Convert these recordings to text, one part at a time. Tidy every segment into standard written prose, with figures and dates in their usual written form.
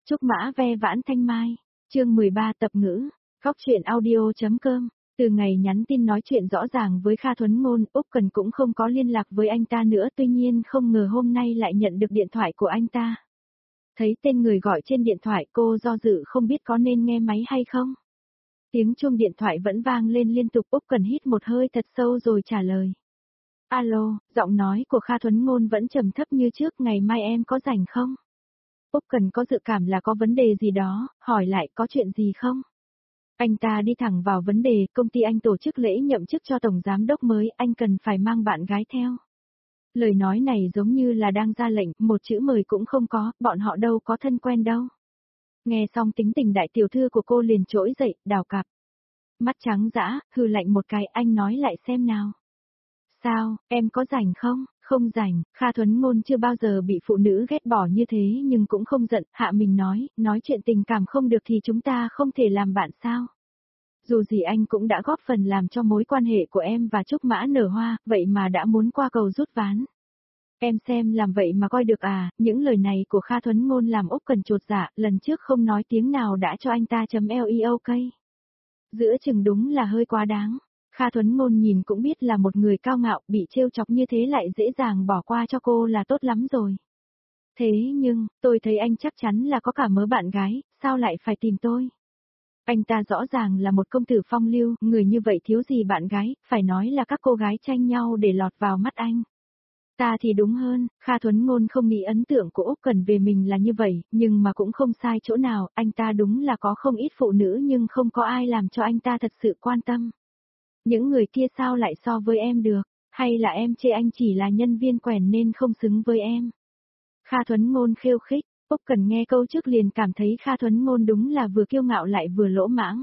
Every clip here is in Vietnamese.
Trúc Mã ve vãn thanh mai, chương 13 tập ngữ, góc truyện audio.com. Từ ngày nhắn tin nói chuyện rõ ràng với Kha Thuấn Ngôn, Úc Cần cũng không có liên lạc với anh ta nữa, tuy nhiên không ngờ hôm nay lại nhận được điện thoại của anh ta. Thấy tên người gọi trên điện thoại, cô do dự không biết có nên nghe máy hay không. Tiếng chuông điện thoại vẫn vang lên liên tục, Úc Cần hít một hơi thật sâu rồi trả lời. Alo, giọng nói của Kha Thuấn Ngôn vẫn trầm thấp như trước, ngày mai em có rảnh không? Úc Cần có dự cảm là có vấn đề gì đó, hỏi lại có chuyện gì không? Anh ta đi thẳng vào vấn đề, công ty anh tổ chức lễ nhậm chức cho tổng giám đốc mới, anh cần phải mang bạn gái theo. Lời nói này giống như là đang ra lệnh, một chữ mời cũng không có, bọn họ đâu có thân quen đâu. Nghe xong tính tình đại tiểu thư của cô liền trỗi dậy, đảo cặp. Mắt trắng dã, hừ lạnh một cái, anh nói lại xem nào. Sao, em có rảnh không? Không rảnh, Kha Thuấn Ngôn chưa bao giờ bị phụ nữ ghét bỏ như thế nhưng cũng không giận, hạ mình nói chuyện tình cảm không được thì chúng ta không thể làm bạn sao? Dù gì anh cũng đã góp phần làm cho mối quan hệ của em và Trúc Mã nở hoa, vậy mà đã muốn qua cầu rút ván. Em xem làm vậy mà coi được à, những lời này của Kha Thuấn Ngôn làm Úc Cần chột dạ, lần trước không nói tiếng nào đã cho anh ta chấm LEOK. Giữa chừng đúng là hơi quá đáng. Kha Thuấn Ngôn nhìn cũng biết là một người cao ngạo, bị trêu chọc như thế lại dễ dàng bỏ qua cho cô là tốt lắm rồi. Thế nhưng, tôi thấy anh chắc chắn là có cả mớ bạn gái, sao lại phải tìm tôi? Anh ta rõ ràng là một công tử phong lưu, người như vậy thiếu gì bạn gái, phải nói là các cô gái tranh nhau để lọt vào mắt anh. Ta thì đúng hơn, Kha Thuấn Ngôn không nghĩ ấn tượng của Úc Cần về mình là như vậy, nhưng mà cũng không sai chỗ nào, anh ta đúng là có không ít phụ nữ nhưng không có ai làm cho anh ta thật sự quan tâm. Những người kia sao lại so với em được, hay là em chê anh chỉ là nhân viên quèn nên không xứng với em? Kha Thuấn Ngôn khiêu khích, Úc Cần nghe câu trước liền cảm thấy Kha Thuấn Ngôn đúng là vừa kiêu ngạo lại vừa lỗ mãng.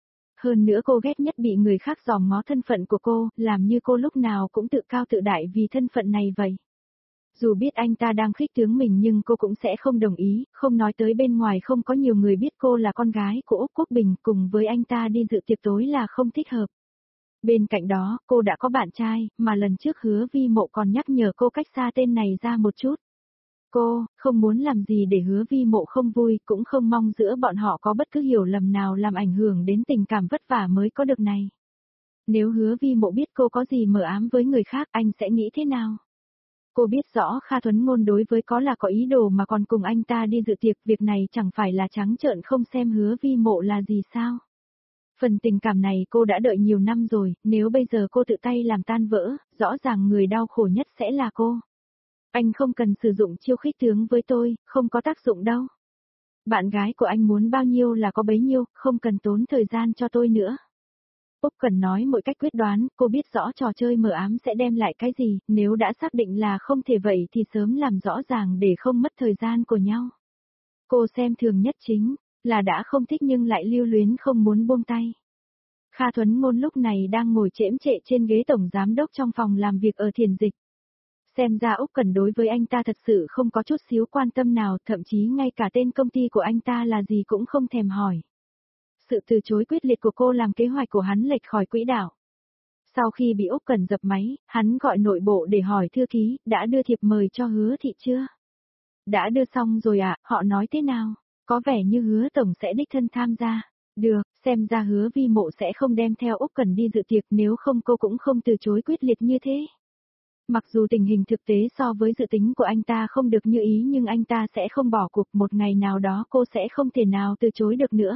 Hơn nữa cô ghét nhất bị người khác dòm ngó thân phận của cô, làm như cô lúc nào cũng tự cao tự đại vì thân phận này vậy. Dù biết anh ta đang khích tướng mình nhưng cô cũng sẽ không đồng ý, không nói tới bên ngoài không có nhiều người biết cô là con gái của Úc Quốc Bình, cùng với anh ta đi dự tiệc tối là không thích hợp. Bên cạnh đó, cô đã có bạn trai, mà lần trước Hứa Vi Mộ còn nhắc nhở cô cách xa tên này ra một chút. Cô, không muốn làm gì để Hứa Vi Mộ không vui, cũng không mong giữa bọn họ có bất cứ hiểu lầm nào làm ảnh hưởng đến tình cảm vất vả mới có được này. Nếu Hứa Vi Mộ biết cô có gì mờ ám với người khác, anh sẽ nghĩ thế nào? Cô biết rõ Kha Thuấn Ngôn đối với có là có ý đồ mà còn cùng anh ta đi dự tiệc, việc này chẳng phải là trắng trợn không xem Hứa Vi Mộ là gì sao? Phần tình cảm này cô đã đợi nhiều năm rồi, nếu bây giờ cô tự tay làm tan vỡ, rõ ràng người đau khổ nhất sẽ là cô. Anh không cần sử dụng chiêu khích tướng với tôi, không có tác dụng đâu. Bạn gái của anh muốn bao nhiêu là có bấy nhiêu, không cần tốn thời gian cho tôi nữa. Úc Cần nói một cách quyết đoán, cô biết rõ trò chơi mờ ám sẽ đem lại cái gì, nếu đã xác định là không thể vậy thì sớm làm rõ ràng để không mất thời gian của nhau. Cô xem thường nhất chính là đã không thích nhưng lại lưu luyến không muốn buông tay. Kha Thuấn Ngôn lúc này đang ngồi chễm chệ trên ghế tổng giám đốc trong phòng làm việc ở Thiền Dịch. Xem ra Úc Cần đối với anh ta thật sự không có chút xíu quan tâm nào, thậm chí ngay cả tên công ty của anh ta là gì cũng không thèm hỏi. Sự từ chối quyết liệt của cô làm kế hoạch của hắn lệch khỏi quỹ đạo. Sau khi bị Úc Cần dập máy, hắn gọi nội bộ để hỏi thư ký, đã đưa thiệp mời cho Hứa Thị chưa? Đã đưa xong rồi ạ, họ nói thế nào? Có vẻ như Hứa Tổng sẽ đích thân tham gia. Được, xem ra Hứa Vi Mộ sẽ không đem theo Úc Cần đi dự tiệc, nếu không cô cũng không từ chối quyết liệt như thế. Mặc dù tình hình thực tế so với dự tính của anh ta không được như ý nhưng anh ta sẽ không bỏ cuộc, một ngày nào đó cô sẽ không thể nào từ chối được nữa.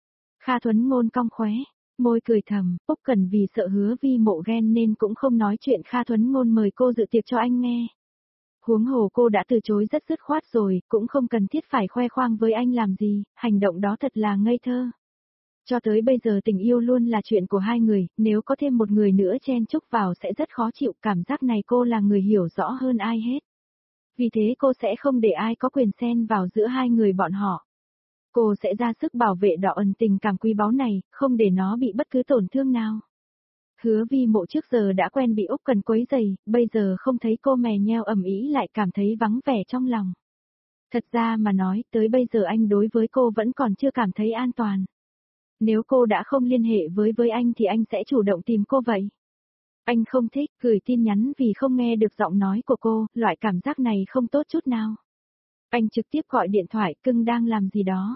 Kha Thuấn Ngôn cong khóe, môi cười thầm, Úc Cần vì sợ Hứa Vi Mộ ghen nên cũng không nói chuyện Kha Thuấn Ngôn mời cô dự tiệc cho anh nghe. Huống hồ cô đã từ chối rất dứt khoát rồi, cũng không cần thiết phải khoe khoang với anh làm gì, hành động đó thật là ngây thơ. Cho tới bây giờ tình yêu luôn là chuyện của hai người, nếu có thêm một người nữa chen chúc vào sẽ rất khó chịu, cảm giác này cô là người hiểu rõ hơn ai hết. Vì thế cô sẽ không để ai có quyền xen vào giữa hai người bọn họ. Cô sẽ ra sức bảo vệ đỏ ẩn tình cảm quý báu này, không để nó bị bất cứ tổn thương nào. Hứa Vi Mộ trước giờ đã quen bị Úc Cần quấy rầy, bây giờ không thấy cô mè nheo ầm ĩ lại cảm thấy vắng vẻ trong lòng. Thật ra mà nói, tới bây giờ anh đối với cô vẫn còn chưa cảm thấy an toàn. Nếu cô đã không liên hệ với anh thì anh sẽ chủ động tìm cô vậy. Anh không thích gửi tin nhắn vì không nghe được giọng nói của cô, loại cảm giác này không tốt chút nào. Anh trực tiếp gọi điện thoại, cưng đang làm gì đó.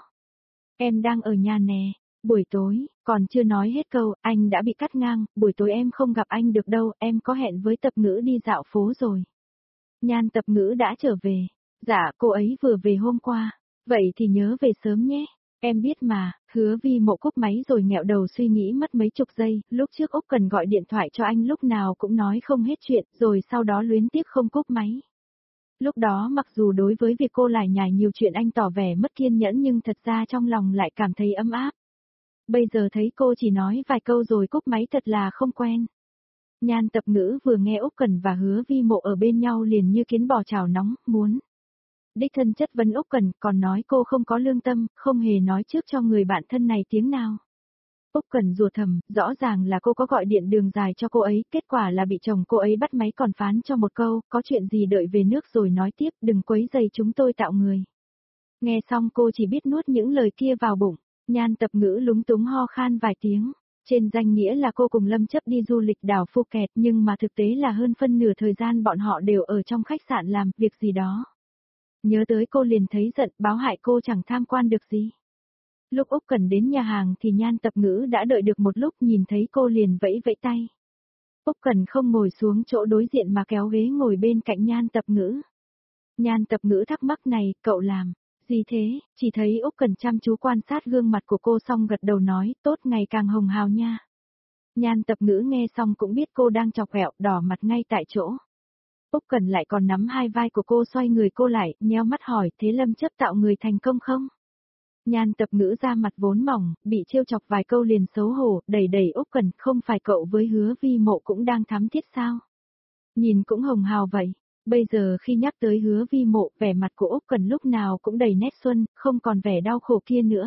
Em đang ở nhà nè, buổi tối, còn chưa nói hết câu, anh đã bị cắt ngang, buổi tối em không gặp anh được đâu, em có hẹn với Tập Ngữ đi dạo phố rồi. Nhan Tập Ngữ đã trở về. Dạ, cô ấy vừa về hôm qua. Vậy thì nhớ về sớm nhé. Em biết mà, Hứa Vi Mộ cúp máy rồi nghẹo đầu suy nghĩ mất mấy chục giây, lúc trước Úc Cần gọi điện thoại cho anh lúc nào cũng nói không hết chuyện, rồi sau đó luyến tiếc không cúp máy. Lúc đó mặc dù đối với việc cô lải nhải nhiều chuyện anh tỏ vẻ mất kiên nhẫn nhưng thật ra trong lòng lại cảm thấy ấm áp. Bây giờ thấy cô chỉ nói vài câu rồi cúp máy thật là không quen. Nhan Tập Ngữ vừa nghe Úc Cần và Hứa Vi Mộ ở bên nhau liền như kiến bò chảo nóng, muốn đích thân chất vấn Úc Cần, còn nói cô không có lương tâm, không hề nói trước cho người bạn thân này tiếng nào. Úc Cần rủa thầm, rõ ràng là cô có gọi điện đường dài cho cô ấy, kết quả là bị chồng cô ấy bắt máy còn phán cho một câu, có chuyện gì đợi về nước rồi nói tiếp, đừng quấy rầy chúng tôi tạo người. Nghe xong cô chỉ biết nuốt những lời kia vào bụng, Nhan Tập Ngữ lúng túng ho khan vài tiếng. Trên danh nghĩa là cô cùng Lâm Chấp đi du lịch đảo Phuket nhưng mà thực tế là hơn phân nửa thời gian bọn họ đều ở trong khách sạn làm việc gì đó. Nhớ tới cô liền thấy giận, báo hại cô chẳng tham quan được gì. Lúc Úc Cần đến nhà hàng thì Nhan Tập Ngữ đã đợi được một lúc, nhìn thấy cô liền vẫy vẫy tay. Úc Cần không ngồi xuống chỗ đối diện mà kéo ghế ngồi bên cạnh Nhan Tập Ngữ. Nhan Tập Ngữ thắc mắc này, cậu làm gì thế? Chỉ thấy Úc Cần chăm chú quan sát gương mặt của cô xong gật đầu nói, tốt, ngày càng hồng hào nha. Nhan Tập Ngữ nghe xong cũng biết cô đang chọc ghẹo, đỏ mặt ngay tại chỗ. Úc Cần lại còn nắm hai vai của cô xoay người cô lại, nheo mắt hỏi, thế Lâm Chấp tạo người thành công không? Nhan Tập Ngữ ra mặt vốn mỏng, bị trêu chọc vài câu liền xấu hổ, đẩy đẩy Úc Cần, không phải cậu với Hứa Vi Mộ cũng đang thắm thiết sao? Nhìn cũng hồng hào vậy. Bây giờ khi nhắc tới Hứa Vi Mộ, vẻ mặt của Úc Cần lúc nào cũng đầy nét xuân, không còn vẻ đau khổ kia nữa.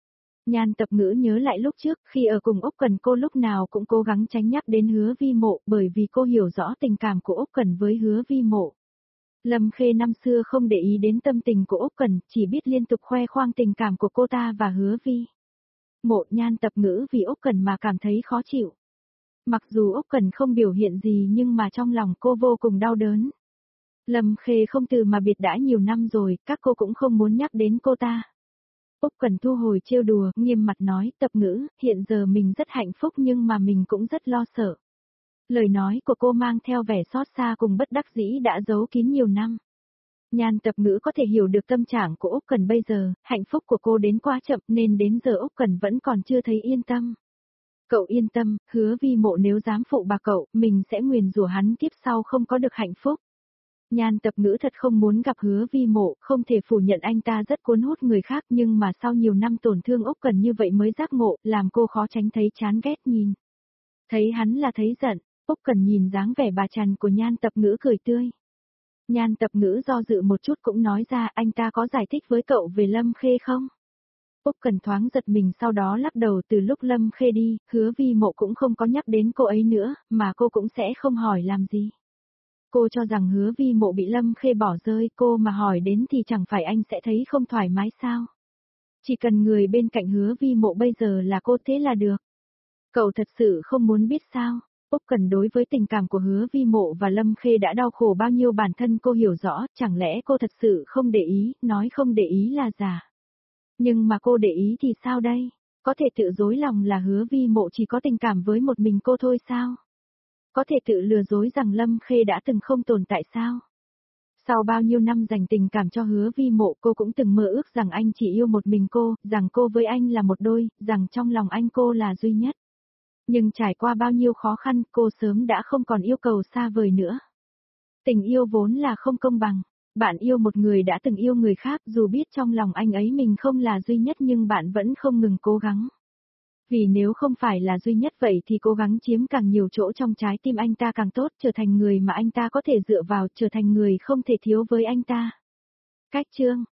Nhan Tập Ngữ nhớ lại lúc trước, khi ở cùng Úc Cần cô lúc nào cũng cố gắng tránh nhắc đến Hứa Vi Mộ bởi vì cô hiểu rõ tình cảm của Úc Cần với Hứa Vi Mộ. Lâm Khê năm xưa không để ý đến tâm tình của Úc Cần, chỉ biết liên tục khoe khoang tình cảm của cô ta và Hứa Vi Mộ. Nhan Tập Ngữ vì Úc Cần mà cảm thấy khó chịu. Mặc dù Úc Cần không biểu hiện gì nhưng mà trong lòng cô vô cùng đau đớn. Lâm Khê không từ mà biệt đã nhiều năm rồi, các cô cũng không muốn nhắc đến cô ta. Úc Cần thu hồi trêu đùa, nghiêm mặt nói, Tập Ngữ, hiện giờ mình rất hạnh phúc nhưng mà mình cũng rất lo sợ. Lời nói của cô mang theo vẻ xót xa cùng bất đắc dĩ đã giấu kín nhiều năm. Nhan Tập Ngữ có thể hiểu được tâm trạng của Úc Cần bây giờ, hạnh phúc của cô đến quá chậm nên đến giờ Úc Cần vẫn còn chưa thấy yên tâm. Cậu yên tâm, Hứa Vi Mộ nếu dám phụ bạc cậu, mình sẽ nguyền rủa hắn kiếp sau không có được hạnh phúc. Nhan Tập Ngữ thật không muốn gặp Hứa Vi Mộ, không thể phủ nhận anh ta rất cuốn hút người khác nhưng mà sau nhiều năm tổn thương Úc Cần như vậy mới giác ngộ, làm cô khó tránh thấy chán ghét nhìn. Thấy hắn là thấy giận, Úc Cần nhìn dáng vẻ bà chằn của Nhan Tập Ngữ cười tươi. Nhan Tập Ngữ do dự một chút cũng nói ra, anh ta có giải thích với cậu về Lâm Khê không? Úc Cần thoáng giật mình sau đó lắc đầu, từ lúc Lâm Khê đi, Hứa Vi Mộ cũng không có nhắc đến cô ấy nữa, mà cô cũng sẽ không hỏi làm gì. Cô cho rằng Hứa Vi Mộ bị Lâm Khê bỏ rơi, cô mà hỏi đến thì chẳng phải anh sẽ thấy không thoải mái sao? Chỉ cần người bên cạnh Hứa Vi Mộ bây giờ là cô thế là được. Cậu thật sự không muốn biết sao? Úc Cần đối với tình cảm của Hứa Vi Mộ và Lâm Khê đã đau khổ bao nhiêu bản thân cô hiểu rõ, chẳng lẽ cô thật sự không để ý, nói không để ý là giả. Nhưng mà cô để ý thì sao đây? Có thể tự dối lòng là Hứa Vi Mộ chỉ có tình cảm với một mình cô thôi sao? Có thể tự lừa dối rằng Lâm Khê đã từng không tồn tại sao? Sau bao nhiêu năm dành tình cảm cho Hứa Vi Mộ, cô cũng từng mơ ước rằng anh chỉ yêu một mình cô, rằng cô với anh là một đôi, rằng trong lòng anh cô là duy nhất. Nhưng trải qua bao nhiêu khó khăn, cô sớm đã không còn yêu cầu xa vời nữa. Tình yêu vốn là không công bằng. Bạn yêu một người đã từng yêu người khác, dù biết trong lòng anh ấy mình không là duy nhất nhưng bạn vẫn không ngừng cố gắng. Vì nếu không phải là duy nhất vậy thì cố gắng chiếm càng nhiều chỗ trong trái tim anh ta càng tốt, trở thành người mà anh ta có thể dựa vào, trở thành người không thể thiếu với anh ta. Cách chương